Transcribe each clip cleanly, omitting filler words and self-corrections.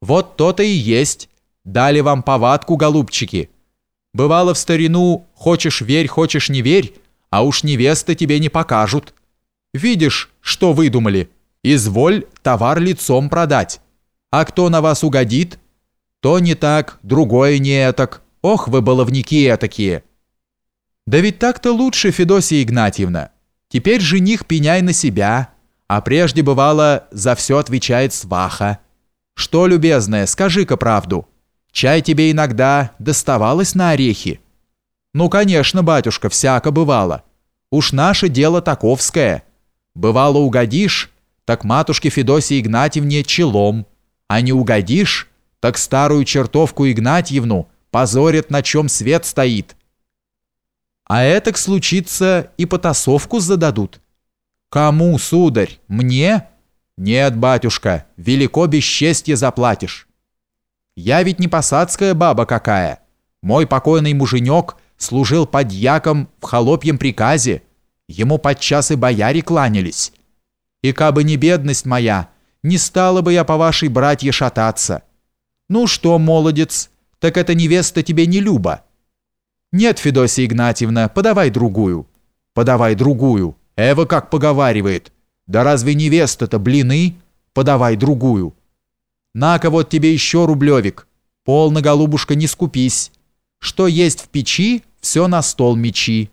Вот то-то и есть. Дали вам повадку, голубчики. Бывало в старину, хочешь верь, хочешь не верь, а уж невесты тебе не покажут. Видишь, что выдумали? Изволь товар лицом продать. А кто на вас угодит? То не так, другое не этак. Ох, вы баловники этакие. Да ведь так-то лучше, Федосия Игнатьевна. Теперь жених пеняй на себя, а прежде бывало за все отвечает сваха. Что, любезная, скажи-ка правду. Чай тебе иногда доставалось на орехи? Ну, конечно, батюшка, всяко бывало. Уж наше дело таковское. Бывало угодишь, так матушке Федосии Игнатьевне челом, а не угодишь, так старую чертовку Игнатьевну позорят, на чем свет стоит. А этак случится и потасовку зададут. Кому, сударь, мне? Нет, батюшка, велико бесчестье заплатишь. Я ведь не посадская баба какая. Мой покойный муженек служил подьяком в холопьем приказе. Ему подчас и бояре кланялись. И кабы не бедность моя, не стала бы я по вашей братье шататься. Ну что, молодец, так эта невеста тебе не люба. Нет, Федосия Игнатьевна, подавай другую. Подавай другую. Эва как поговаривает. Да разве невеста-то блины? Подавай другую. На-ка вот тебе еще рублевик. Полно, голубушка, не скупись. Что есть в печи, все на стол мечи.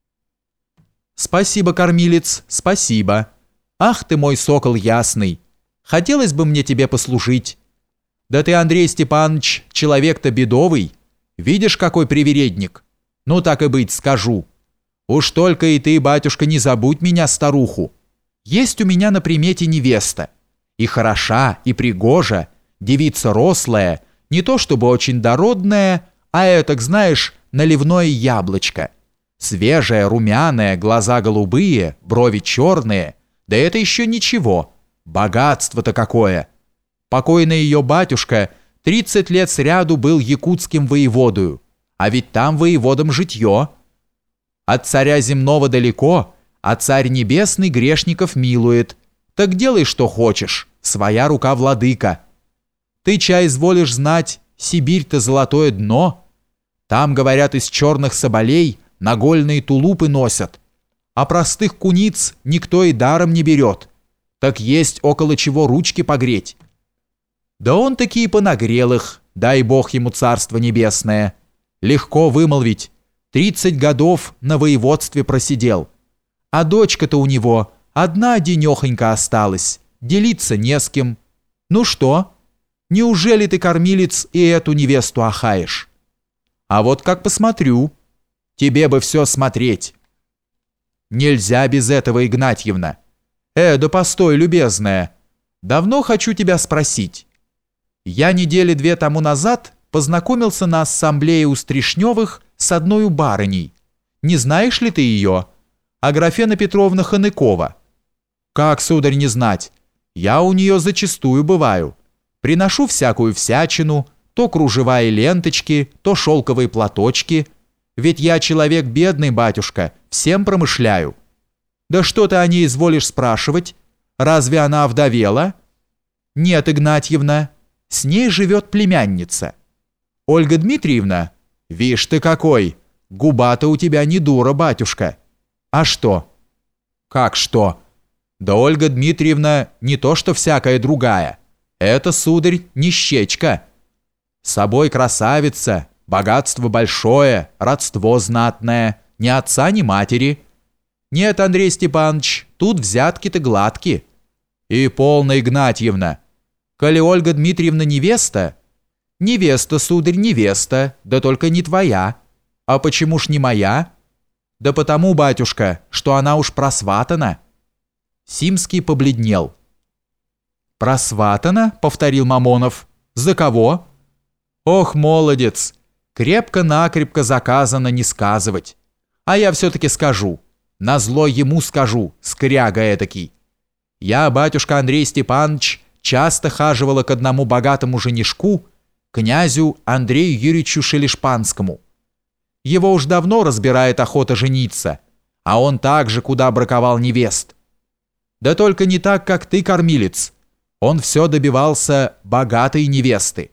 Спасибо, кормилец, спасибо. Ах ты мой сокол ясный. Хотелось бы мне тебе послужить. Да ты, Андрей Степанович, человек-то бедовый. Видишь, какой привередник? Ну так и быть, скажу. Уж только и ты, батюшка, не забудь меня, старуху. Есть у меня на примете невеста. И хороша, и пригожа, девица рослая, не то чтобы очень дородная, а этак, знаешь, наливное яблочко. Свежая, румяная, глаза голубые, брови черные. Да это еще ничего. Богатство-то какое! Покойный ее батюшка 30 лет сряду был якутским воеводою, а ведь там воеводом житье. От царя земного далеко, а царь небесный грешников милует. Так делай, что хочешь, своя рука владыка. Ты, чай, изволишь знать, Сибирь-то золотое дно. Там, говорят, из черных соболей нагольные тулупы носят, а простых куниц никто и даром не берет. Так есть около чего ручки погреть. Да он таки понагрел их, дай бог ему царство небесное. Легко вымолвить, 30 годов на воеводстве просидел. А дочка-то у него одна-денехонька осталась, делиться не с кем. Ну что, неужели ты, кормилец, и эту невесту охаешь? А вот как посмотрю, тебе бы все смотреть. Нельзя без этого, Игнатьевна. Да постой, любезная, давно хочу тебя спросить. Я недели 2 тому назад познакомился на ассамблее у Стришневых с одной барыней. Не знаешь ли ты ее? Аграфена Петровна Ханыкова. Как, сударь, не знать? Я у нее зачастую бываю. Приношу всякую всячину, то кружева и ленточки, то шелковые платочки. Ведь я человек бедный, батюшка, всем промышляю. Да что ты о ней изволишь спрашивать? Разве она овдовела? Нет, Игнатьевна, с ней живет племянница. Ольга Дмитриевна, вишь ты какой, губа-то у тебя не дура, батюшка. А что? Как что? Да Ольга Дмитриевна не то что всякая другая. Это, сударь, нищечка. Собой красавица, богатство большое, родство знатное, ни отца, ни матери. Нет, Андрей Степанович, тут взятки-то гладки. И полная, Игнатьевна. Коли Ольга Дмитриевна невеста? Невеста, сударь, невеста, да только не твоя. А почему ж не моя? Да потому, батюшка, что она уж просватана. Симский побледнел. «Просватана?» — повторил Мамонов. «За кого?» «Ох, молодец! Крепко-накрепко заказано не сказывать. А я все-таки скажу. Назло ему скажу, скряга этакий. Я, батюшка Андрей Степанович, часто хаживала к одному богатому женишку, князю Андрею Юрьевичу Шелешпанскому. Его уж давно разбирает охота жениться, а он также куда браковал невест. Да только не так, как ты, кормилец. Он все добивался богатой невесты.